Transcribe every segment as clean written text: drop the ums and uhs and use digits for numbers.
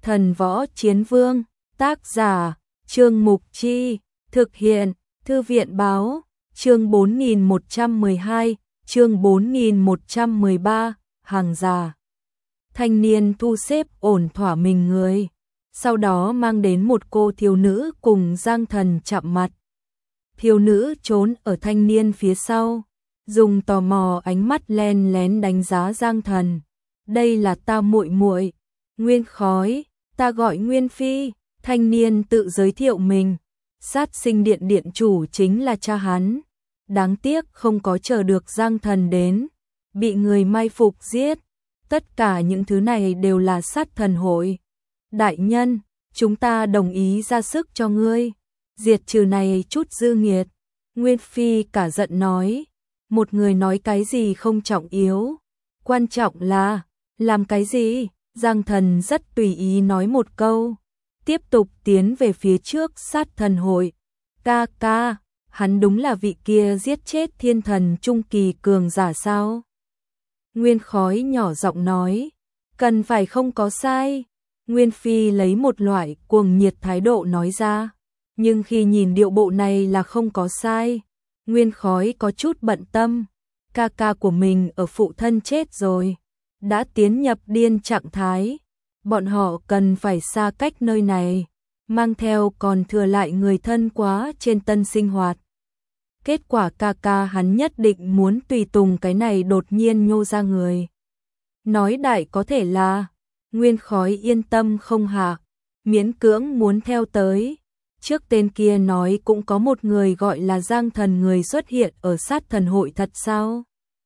Thần Võ Chiến Vương, tác giả, Trương Mục Chi, thực hiện, Thư viện báo, chương 4112, chương 4113, hàng già. Thanh niên thu xếp ổn thỏa mình người, sau đó mang đến một cô thiếu nữ cùng Giang Thần chạm mặt. Thiếu nữ trốn ở thanh niên phía sau, dùng tò mò ánh mắt len lén đánh giá Giang Thần. Đây là ta muội muội, Nguyên Khói, ta gọi Nguyên Phi. Thanh niên tự giới thiệu mình, Sát Sinh Điện điện chủ chính là cha hắn. Đáng tiếc không có chờ được Giang Thần đến, bị người mai phục giết. Tất cả những thứ này đều là sát thần hội. Đại nhân, chúng ta đồng ý ra sức cho ngươi, diệt trừ này chút dư nghiệt. Nguyên Phi cả giận nói, một người nói cái gì không trọng yếu, quan trọng là làm cái gì. Giang Thần rất tùy ý nói một câu, tiếp tục tiến về phía trước sát thần hội. Ca ca, hắn đúng là vị kia giết chết thiên thần trung kỳ cường giả sao? Nguyên Khói nhỏ giọng nói, cần phải không có sai. Nguyên Phi lấy một loại cuồng nhiệt thái độ nói ra, nhưng khi nhìn điệu bộ này là không có sai. Nguyên Khói có chút bận tâm, ca ca của mình ở phụ thân chết rồi, đã tiến nhập điên trạng thái, bọn họ cần phải xa cách nơi này, mang theo còn thừa lại người thân quá trên tân sinh hoạt. Kết quả ca ca hắn nhất định muốn tùy tùng cái này đột nhiên nhô ra người. Nói đại có thể là, Nguyên Khói yên tâm không hạ, miễn cưỡng muốn theo tới. Trước tên kia nói cũng có một người gọi là Giang Thần người xuất hiện ở sát thần hội thật sao?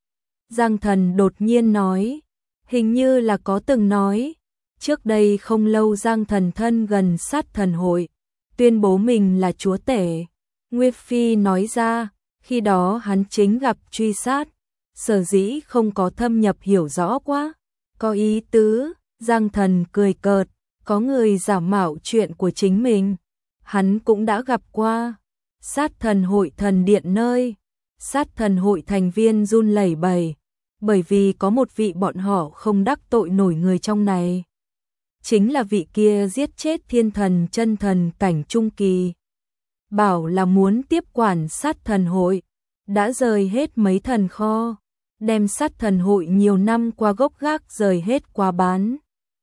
Giang Thần đột nhiên nói, hình như là có từng nói. Trước đây không lâu Giang Thần thân gần sát thần hội, tuyên bố mình là chúa tể. Nguyên Phi nói ra, khi đó hắn chính gặp truy sát, sở dĩ không có thâm nhập hiểu rõ quá. Có ý tứ, Giang Thần cười cợt, có người giả mạo chuyện của chính mình. Hắn cũng đã gặp qua. Sát thần hội thần điện nơi, sát thần hội thành viên run lẩy bẩy, bởi vì có một vị bọn họ không đắc tội nổi người trong này. Chính là vị kia giết chết thiên thần chân thần cảnh trung kỳ. Bảo là muốn tiếp quản sát thần hội, đã rời hết mấy thần kho, đem sát thần hội nhiều năm qua gốc gác rời hết qua bán.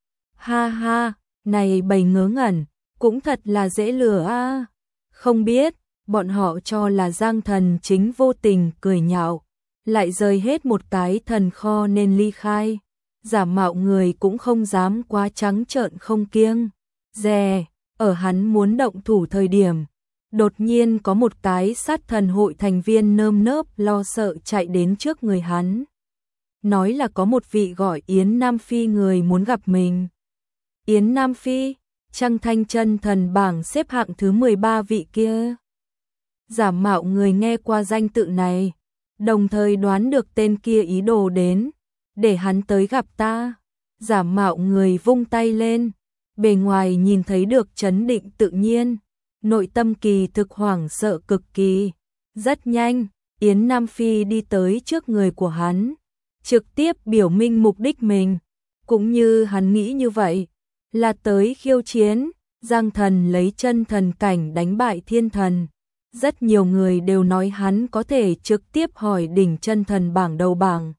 Ha ha, này bầy ngớ ngẩn, cũng thật là dễ lừa a. Không biết, bọn họ cho là Giang Thần chính vô tình cười nhạo, lại rời hết một cái thần kho nên ly khai. Giả mạo người cũng không dám quá trắng trợn không kiêng dè. Ở hắn muốn động thủ thời điểm, đột nhiên có một cái sát thần hội thành viên nơm nớp lo sợ chạy đến trước người hắn, nói là có một vị gọi Yến Nam Phi người muốn gặp mình. Yến Nam Phi, Trăng Thanh chân thần bảng xếp hạng thứ 13 vị kia. Giả mạo người nghe qua danh tự này, đồng thời đoán được tên kia ý đồ đến, để hắn tới gặp ta. Giả mạo người vung tay lên, bề ngoài nhìn thấy được trấn định tự nhiên, nội tâm kỳ thực hoảng sợ cực kỳ. Rất nhanh, Yến Nam Phi đi tới trước người của hắn, trực tiếp biểu minh mục đích mình, cũng như hắn nghĩ như vậy, là tới khiêu chiến. Giang Thần lấy chân thần cảnh đánh bại thiên thần. Rất nhiều người đều nói hắn có thể trực tiếp hỏi đỉnh chân thần bảng đầu bảng.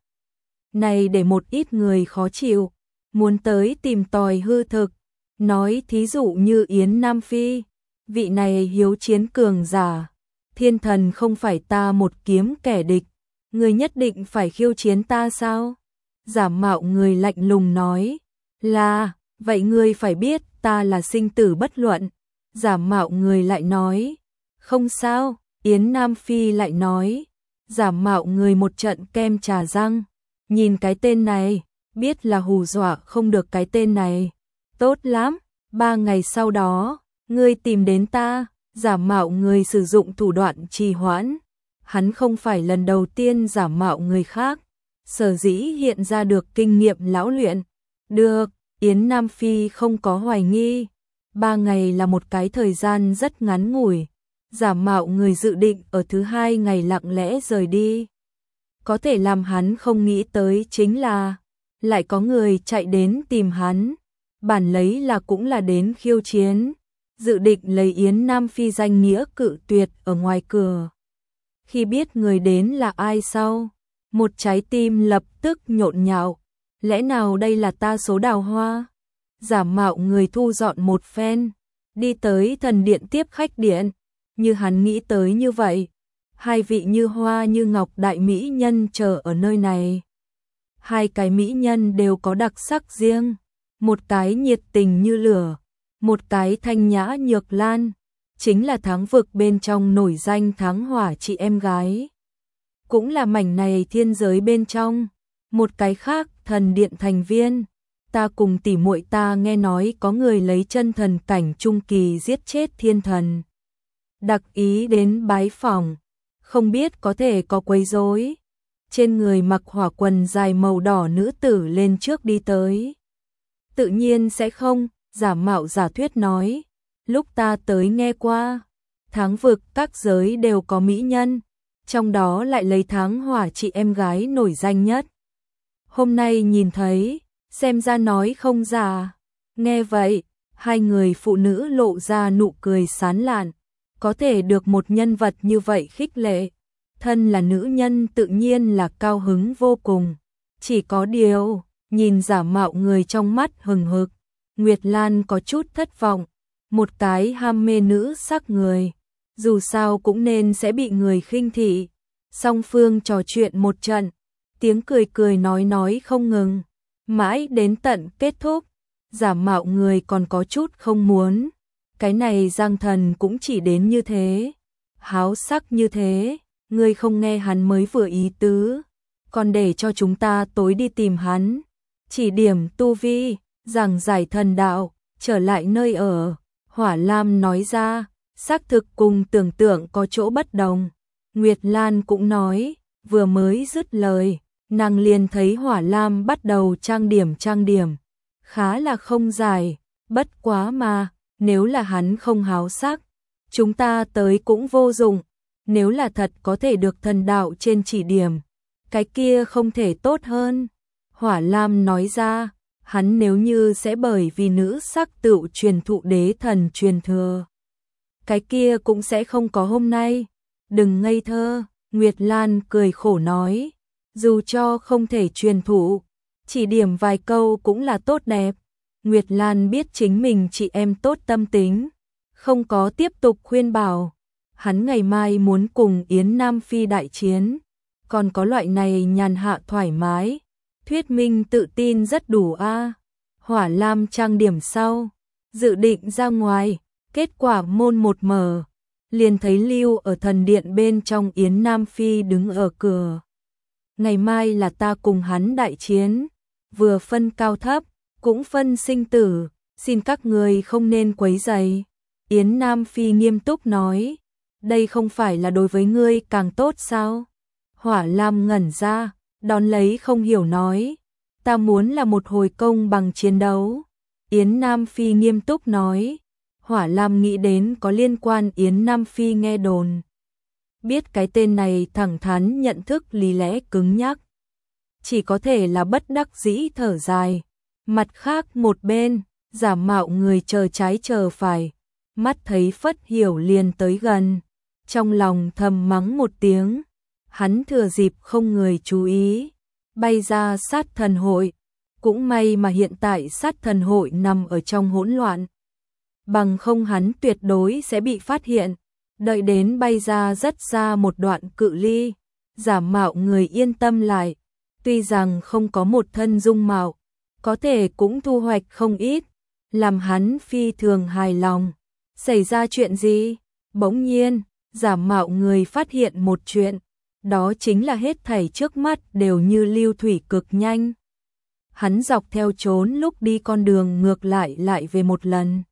Này để một ít người khó chịu, muốn tới tìm tòi hư thực. Nói thí dụ như Yến Nam Phi, vị này hiếu chiến cường giả, thiên thần không phải ta một kiếm kẻ địch, người nhất định phải khiêu chiến ta sao? Giả mạo người lạnh lùng nói, là, vậy ngươi phải biết ta là sinh tử bất luận. Giả mạo người lại nói, không sao. Yến Nam Phi lại nói, giả mạo người một trận kem trà răng, nhìn cái tên này, biết là hù dọa không được cái tên này. Tốt lắm, 3 ngày sau đó, ngươi tìm đến ta. Giả mạo người sử dụng thủ đoạn trì hoãn, hắn không phải lần đầu tiên giả mạo người khác, sở dĩ hiện ra được kinh nghiệm lão luyện. Được, Yến Nam Phi không có hoài nghi, 3 ngày là một cái thời gian rất ngắn ngủi. Giả mạo người dự định ở thứ 2 ngày lặng lẽ rời đi. Có thể làm hắn không nghĩ tới chính là lại có người chạy đến tìm hắn. bản lấy là cũng là đến khiêu chiến, dự định lấy Yến Nam Phi danh nghĩa cự tuyệt ở ngoài cửa. Khi biết người đến là ai sau, một trái tim lập tức nhộn nhạo, lẽ nào đây là ta số đào hoa? Giả mạo người thu dọn một phen, đi tới thần điện tiếp khách điện, như hắn nghĩ tới như vậy, hai vị như hoa như ngọc đại mỹ nhân chờ ở nơi này. Hai cái mỹ nhân đều có đặc sắc riêng, một cái nhiệt tình như lửa, một cái thanh nhã nhược lan, chính là Thắng Vực bên trong nổi danh Thắng Hỏa chị em gái. Cũng là mảnh này thiên giới bên trong, một cái khác thần điện thành viên. Ta cùng tỉ muội ta nghe nói có người lấy chân thần cảnh trung kỳ giết chết thiên thần. Đặc ý đến bái phỏng, không biết có thể có quấy rối. Trên người mặc hỏa quần dài màu đỏ nữ tử lên trước đi tới. Tự nhiên sẽ không, giả mạo giả thuyết nói. Lúc ta tới nghe qua, Thắng Vực các giới đều có mỹ nhân, trong đó lại lấy Thắng Hỏa chị em gái nổi danh nhất. Hôm nay nhìn thấy, xem ra nói không giả. Nghe vậy, hai người phụ nữ lộ ra nụ cười sán lạn, có thể được một nhân vật như vậy khích lệ. Thân là nữ nhân tự nhiên là cao hứng vô cùng. Chỉ có điều, nhìn giả mạo người trong mắt hừng hực, Nguyệt Lan có chút thất vọng. Một cái ham mê nữ sắc người, dù sao cũng nên sẽ bị người khinh thị. Song phương trò chuyện một trận, tiếng cười cười nói không ngừng, mãi đến tận kết thúc. Giả mạo người còn có chút không muốn, cái này Giang Thần cũng chỉ đến như thế, háo sắc như thế, ngươi không nghe hắn mới vừa ý tứ, còn để cho chúng ta tối đi tìm hắn, chỉ điểm tu vi, giảng giải thần đạo, trở lại nơi ở. Hỏa Lam nói ra, xác thực cùng tưởng tượng có chỗ bất đồng. Nguyệt Lan cũng nói, vừa mới dứt lời, nàng liền thấy Hỏa Lam bắt đầu trang điểm, khá là không dài, bất quá mà, nếu là hắn không háo sắc, chúng ta tới cũng vô dụng, nếu là thật có thể được thần đạo trên chỉ điểm, cái kia không thể tốt hơn. Hỏa Lam nói ra, hắn nếu như sẽ bởi vì nữ sắc tựu truyền thụ đế thần truyền thừa, cái kia cũng sẽ không có hôm nay. Đừng ngây thơ, Nguyệt Lan cười khổ nói, dù cho không thể truyền thụ, chỉ điểm vài câu cũng là tốt đẹp. Nguyệt Lan biết chính mình chị em tốt tâm tính, không có tiếp tục khuyên bảo. Hắn ngày mai muốn cùng Yến Nam Phi đại chiến, còn có loại này nhàn hạ thoải mái, thuyết minh tự tin rất đủ a. Hỏa Lam trang điểm sau, dự định ra ngoài, kết quả môn một mở, liền thấy Lưu ở thần điện bên trong. Yến Nam Phi đứng ở cửa. Ngày mai là ta cùng hắn đại chiến, vừa phân cao thấp, cũng phân sinh tử, xin các người không nên quấy rầy. Yến Nam Phi nghiêm túc nói, đây không phải là đối với ngươi càng tốt sao? Hỏa Lam ngẩn ra, đón lấy không hiểu nói, ta muốn là một hồi công bằng chiến đấu. Yến Nam Phi nghiêm túc nói, Hỏa Lam nghĩ đến có liên quan Yến Nam Phi nghe đồn. Biết cái tên này thẳng thắn nhận thức lý lẽ cứng nhắc, chỉ có thể là bất đắc dĩ thở dài. Mặt khác một bên, giả mạo người chờ trái chờ phải, mắt thấy Phất Hiểu liền tới gần, trong lòng thầm mắng một tiếng. Hắn thừa dịp không người chú ý, bay ra sát thần hội. Cũng may mà hiện tại sát thần hội nằm ở trong hỗn loạn, bằng không hắn tuyệt đối sẽ bị phát hiện. Đợi đến bay ra rất xa một đoạn cự ly, giả mạo người yên tâm lại, tuy rằng không có một thân dung mạo, có thể cũng thu hoạch không ít, làm hắn phi thường hài lòng. Xảy ra chuyện gì? Bỗng nhiên, giả mạo người phát hiện một chuyện, đó chính là hết thảy trước mắt đều như lưu thủy cực nhanh. Hắn dọc theo trốn lúc đi con đường ngược lại về một lần.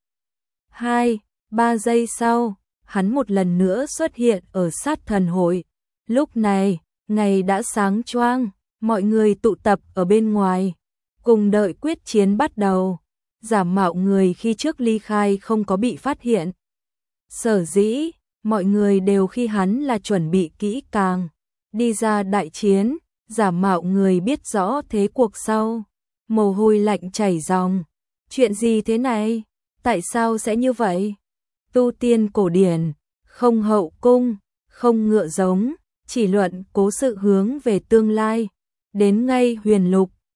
2-3 giây sau, hắn một lần nữa xuất hiện ở sát thần hội. Lúc này, ngày đã sáng choang, mọi người tụ tập ở bên ngoài, cùng đợi quyết chiến bắt đầu. Giả mạo người khi trước ly khai không có bị phát hiện. Sở dĩ, mọi người đều khi hắn là chuẩn bị kỹ càng, đi ra đại chiến. Giả mạo người biết rõ thế cuộc sau, mồ hôi lạnh chảy ròng, Chuyện gì thế này? Tại sao sẽ như vậy? Tu tiên cổ điển, không hậu cung, không ngựa giống, chỉ luận cố sự hướng về tương lai. Đến ngay huyền lục,